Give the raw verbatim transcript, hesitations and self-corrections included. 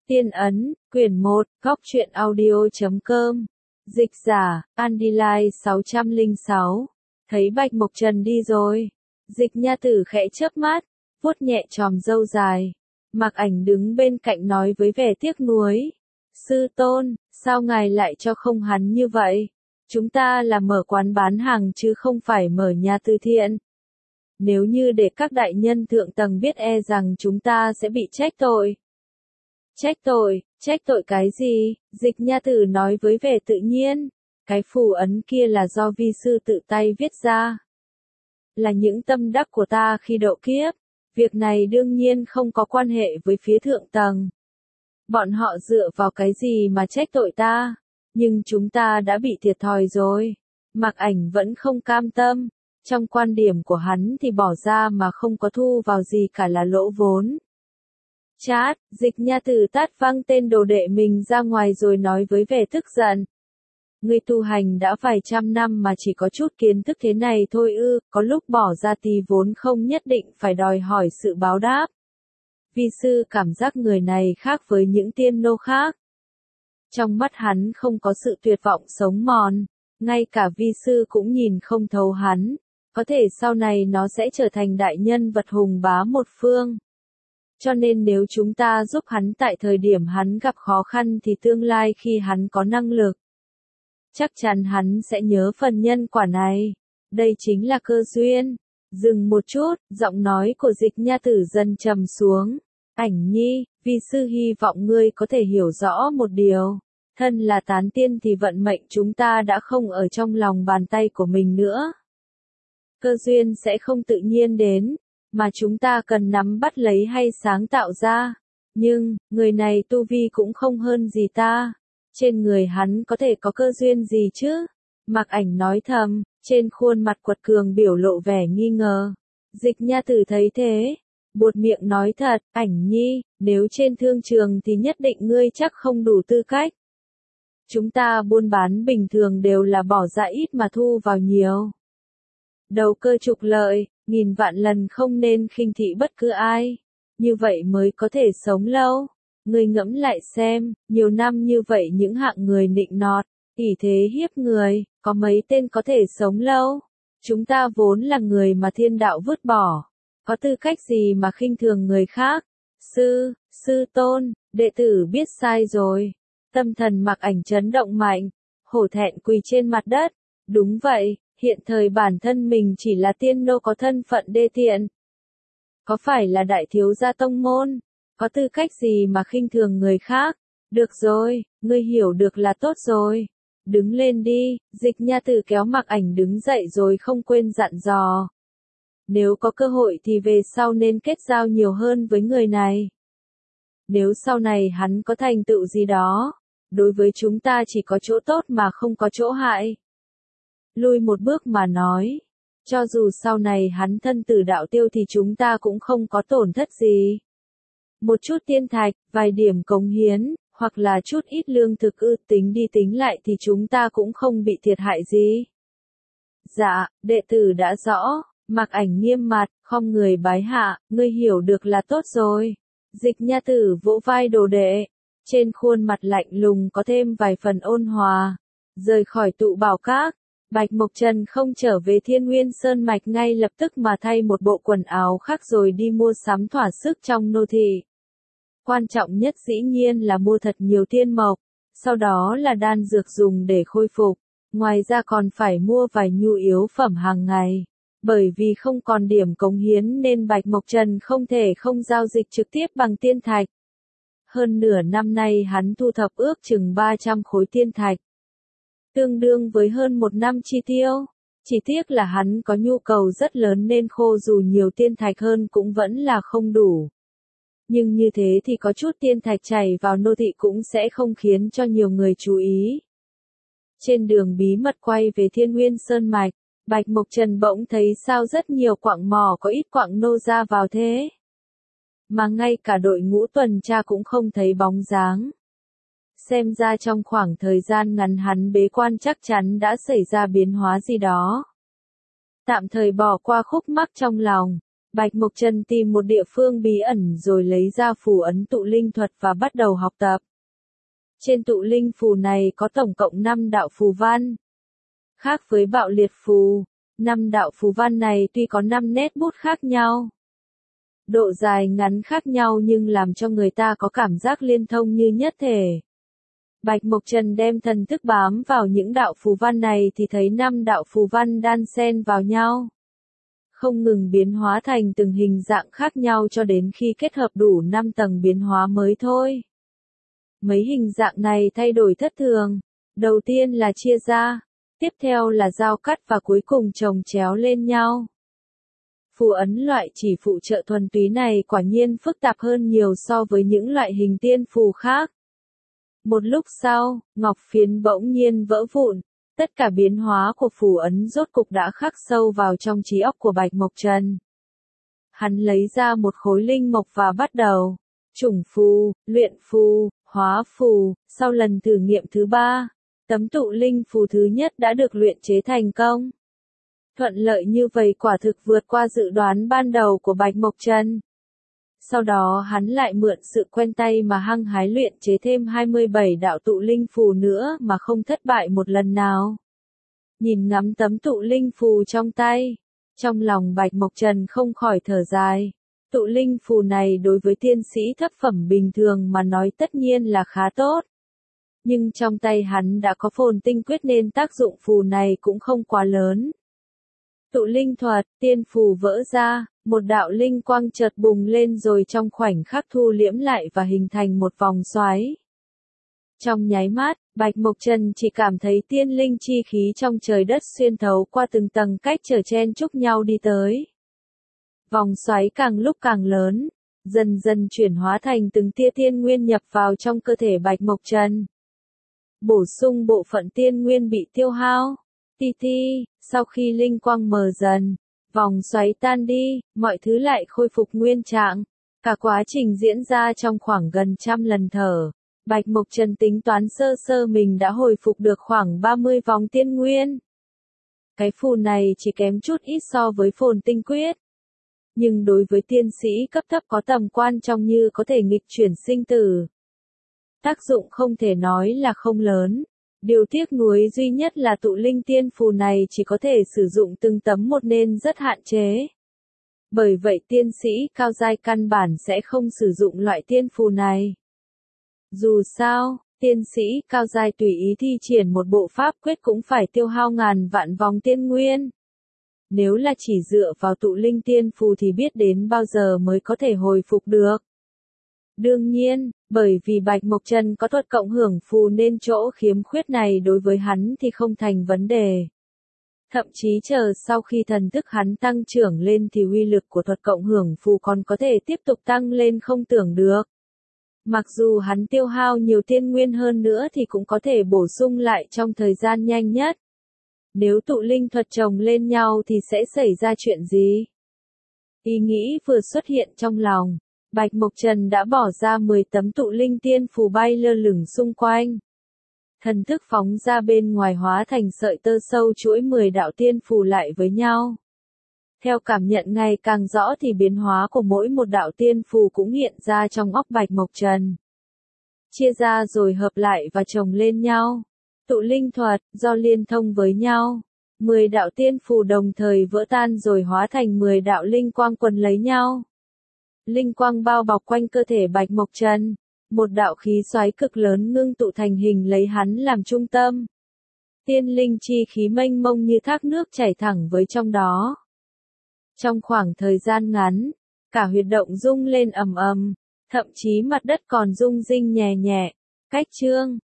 Tiên ấn, quyển một, góc truyện audio.com. Dịch giả, Andilai sáu không sáu. Thấy Bạch Mộc Trần đi rồi. Dịch nha tử khẽ chớp mắt, vuốt nhẹ chòm râu dài. Mạc Ảnh đứng bên cạnh nói với vẻ tiếc nuối. Sư tôn, sao ngài lại cho không hắn như vậy? Chúng ta là mở quán bán hàng chứ không phải mở nhà từ thiện. Nếu như để các đại nhân thượng tầng biết e rằng chúng ta sẽ bị trách tội. Trách tội, trách tội cái gì? Dịch nha tử nói với vẻ tự nhiên. Cái phù ấn kia là do vi sư tự tay viết ra. Là những tâm đắc của ta khi độ kiếp. Việc này đương nhiên không có quan hệ với phía thượng tầng. Bọn họ dựa vào cái gì mà trách tội ta? Nhưng chúng ta đã bị thiệt thòi rồi. Mạc Ảnh vẫn không cam tâm. Trong quan điểm của hắn thì bỏ ra mà không có thu vào gì cả là lỗ vốn. Chát, Dịch nha tử tát văng tên đồ đệ mình ra ngoài rồi nói với vẻ tức giận. Ngươi tu hành đã vài trăm năm mà chỉ có chút kiến thức thế này thôi ư, có lúc bỏ ra tí vốn không nhất định phải đòi hỏi sự báo đáp. Vi sư cảm giác người này khác với những tiên nô khác. Trong mắt hắn không có sự tuyệt vọng sống mòn, ngay cả vi sư cũng nhìn không thấu hắn, có thể sau này nó sẽ trở thành đại nhân vật hùng bá một phương. Cho nên nếu chúng ta giúp hắn tại thời điểm hắn gặp khó khăn thì tương lai khi hắn có năng lực, chắc chắn hắn sẽ nhớ phần nhân quả này. Đây chính là cơ duyên. Dừng một chút, giọng nói của Dịch nha tử dần trầm xuống. Ảnh nhi, vi sư hy vọng ngươi có thể hiểu rõ một điều. Thân là tán tiên thì vận mệnh chúng ta đã không ở trong lòng bàn tay của mình nữa. Cơ duyên sẽ không tự nhiên đến, mà chúng ta cần nắm bắt lấy hay sáng tạo ra. Nhưng, người này tu vi cũng không hơn gì ta. Trên người hắn có thể có cơ duyên gì chứ? Mạc Ảnh nói thầm, trên khuôn mặt quật cường biểu lộ vẻ nghi ngờ. Dịch nha tử thấy thế, buột miệng nói thật, Ảnh nhi, nếu trên thương trường thì nhất định ngươi chắc không đủ tư cách. Chúng ta buôn bán bình thường đều là bỏ ra ít mà thu vào nhiều. Đầu cơ trục lợi, nghìn vạn lần không nên khinh thị bất cứ ai. Như vậy mới có thể sống lâu. Ngươi ngẫm lại xem, nhiều năm như vậy những hạng người nịnh nọt, ỷ thế hiếp người, có mấy tên có thể sống lâu. Chúng ta vốn là người mà thiên đạo vứt bỏ. Có tư cách gì mà khinh thường người khác? Sư, sư tôn, đệ tử biết sai rồi. Tâm thần Mạc Ảnh chấn động mạnh, hổ thẹn quỳ trên mặt đất. Đúng vậy, hiện thời bản thân mình chỉ là tiên nô có thân phận đê tiện. Có phải là đại thiếu gia tông môn? Có tư cách gì mà khinh thường người khác? Được rồi, ngươi hiểu được là tốt rồi. Đứng lên đi, Dịch nha tử kéo Mạc Ảnh đứng dậy rồi không quên dặn dò. Nếu có cơ hội thì về sau nên kết giao nhiều hơn với người này. Nếu sau này hắn có thành tựu gì đó, đối với chúng ta chỉ có chỗ tốt mà không có chỗ hại. Lui một bước mà nói, cho dù sau này hắn thân tử đạo tiêu thì chúng ta cũng không có tổn thất gì. Một chút tiên thạch, vài điểm cống hiến, hoặc là chút ít lương thực ư, tính đi tính lại thì chúng ta cũng không bị thiệt hại gì. Dạ, đệ tử đã rõ. Mạc Ảnh nghiêm mặt, khom người bái hạ, ngươi hiểu được là tốt rồi. Dịch nha tử vỗ vai đồ đệ, trên khuôn mặt lạnh lùng có thêm vài phần ôn hòa. Rời khỏi tụ bảo các, Bạch Mộc Trần không trở về Thiên Nguyên Sơn Mạch ngay lập tức mà thay một bộ quần áo khác rồi đi mua sắm thỏa sức trong nô thị. Quan trọng nhất dĩ nhiên là mua thật nhiều tiên mộc, sau đó là đan dược dùng để khôi phục, ngoài ra còn phải mua vài nhu yếu phẩm hàng ngày. Bởi vì không còn điểm cống hiến nên Bạch Mộc Trần không thể không giao dịch trực tiếp bằng tiên thạch. Hơn nửa năm nay hắn thu thập ước chừng ba trăm khối tiên thạch. Tương đương với hơn một năm chi tiêu. Chỉ tiếc là hắn có nhu cầu rất lớn nên khô dù nhiều tiên thạch hơn cũng vẫn là không đủ. Nhưng như thế thì có chút tiên thạch chảy vào nô thị cũng sẽ không khiến cho nhiều người chú ý. Trên đường bí mật quay về Thiên Nguyên Sơn Mạch, Bạch Mộc Trần bỗng thấy sao rất nhiều quặng mỏ có ít quặng nô ra vào thế. Mà ngay cả đội ngũ tuần tra cũng không thấy bóng dáng. Xem ra trong khoảng thời gian ngắn hắn bế quan chắc chắn đã xảy ra biến hóa gì đó. Tạm thời bỏ qua khúc mắc trong lòng, Bạch Mộc Trần tìm một địa phương bí ẩn rồi lấy ra phù ấn tụ linh thuật và bắt đầu học tập. Trên tụ linh phù này có tổng cộng năm đạo phù văn. Khác với bạo liệt phù, năm đạo phù văn này tuy có năm nét bút khác nhau, độ dài ngắn khác nhau nhưng làm cho người ta có cảm giác liên thông như nhất thể. Bạch Mộc Trần đem thần thức bám vào những đạo phù văn này thì thấy năm đạo phù văn đan xen vào nhau, không ngừng biến hóa thành từng hình dạng khác nhau cho đến khi kết hợp đủ năm tầng biến hóa mới thôi. Mấy hình dạng này thay đổi thất thường. Đầu tiên là chia ra, tiếp theo là giao cắt và cuối cùng chồng chéo lên nhau. Phù ấn loại chỉ phụ trợ thuần túy này quả nhiên phức tạp hơn nhiều so với những loại hình tiên phù khác. Một lúc sau, ngọc phiến bỗng nhiên vỡ vụn, tất cả biến hóa của phù ấn rốt cục đã khắc sâu vào trong trí óc của Bạch Mộc Trần. Hắn lấy ra một khối linh mộc và bắt đầu chủng phù, luyện phù, hóa phù. Sau lần thử nghiệm thứ ba, tấm tụ linh phù thứ nhất đã được luyện chế thành công. Thuận lợi như vậy quả thực vượt qua dự đoán ban đầu của Bạch Mộc Trần. Sau đó hắn lại mượn sự quen tay mà hăng hái luyện chế thêm hai mươi bảy đạo tụ linh phù nữa mà không thất bại một lần nào. Nhìn ngắm tấm tụ linh phù trong tay, trong lòng Bạch Mộc Trần không khỏi thở dài. Tụ linh phù này đối với tiên sĩ thấp phẩm bình thường mà nói tất nhiên là khá tốt. Nhưng trong tay hắn đã có phồn tinh quyết nên tác dụng phù này cũng không quá lớn. Tụ linh thuật, tiên phù vỡ ra, một đạo linh quang chợt bùng lên rồi trong khoảnh khắc thu liễm lại và hình thành một vòng xoáy. Trong nháy mắt, Bạch Mộc Trần chỉ cảm thấy tiên linh chi khí trong trời đất xuyên thấu qua từng tầng cách trở chen chúc nhau đi tới. Vòng xoáy càng lúc càng lớn, dần dần chuyển hóa thành từng tia tiên nguyên nhập vào trong cơ thể Bạch Mộc Trần. Bổ sung bộ phận tiên nguyên bị tiêu hao. Ti ti, sau khi linh quang mờ dần, vòng xoáy tan đi, mọi thứ lại khôi phục nguyên trạng. Cả quá trình diễn ra trong khoảng gần trăm lần thở. Bạch Mộc Trần tính toán sơ sơ mình đã hồi phục được khoảng ba mươi vòng tiên nguyên. Cái phù này chỉ kém chút ít so với phồn tinh quyết. Nhưng đối với tiên sĩ cấp thấp có tầm quan trọng như có thể nghịch chuyển sinh tử. Tác dụng không thể nói là không lớn. Điều tiếc nuối duy nhất là tụ linh tiên phù này chỉ có thể sử dụng từng tấm một nên rất hạn chế. Bởi vậy tiên sĩ cao giai căn bản sẽ không sử dụng loại tiên phù này. Dù sao, tiên sĩ cao giai tùy ý thi triển một bộ pháp quyết cũng phải tiêu hao ngàn vạn vòng tiên nguyên. Nếu là chỉ dựa vào tụ linh tiên phù thì biết đến bao giờ mới có thể hồi phục được. Đương nhiên, bởi vì Bạch Mộc Trần có thuật cộng hưởng phù nên chỗ khiếm khuyết này đối với hắn thì không thành vấn đề. Thậm chí chờ sau khi thần thức hắn tăng trưởng lên thì uy lực của thuật cộng hưởng phù còn có thể tiếp tục tăng lên không tưởng được. Mặc dù hắn tiêu hao nhiều tiên nguyên hơn nữa thì cũng có thể bổ sung lại trong thời gian nhanh nhất. Nếu tụ linh thuật chồng lên nhau thì sẽ xảy ra chuyện gì? Ý nghĩ vừa xuất hiện trong lòng. Bạch Mộc Trần đã bỏ ra mười tấm tụ linh tiên phù bay lơ lửng xung quanh. Thần thức phóng ra bên ngoài hóa thành sợi tơ sâu chuỗi mười đạo tiên phù lại với nhau. Theo cảm nhận ngày càng rõ thì biến hóa của mỗi một đạo tiên phù cũng hiện ra trong óc Bạch Mộc Trần. Chia ra rồi hợp lại và chồng lên nhau. Tụ linh thuật, do liên thông với nhau. mười đạo tiên phù đồng thời vỡ tan rồi hóa thành mười đạo linh quang quấn lấy nhau. Linh quang bao bọc quanh cơ thể Bạch Mộc Trần. Một đạo khí xoáy cực lớn ngưng tụ thành hình lấy hắn làm trung tâm. Tiên linh chi khí mênh mông như thác nước chảy thẳng với trong đó. Trong khoảng thời gian ngắn, cả huyệt động rung lên ầm ầm, thậm chí mặt đất còn rung rinh nhẹ nhẹ. Cách chương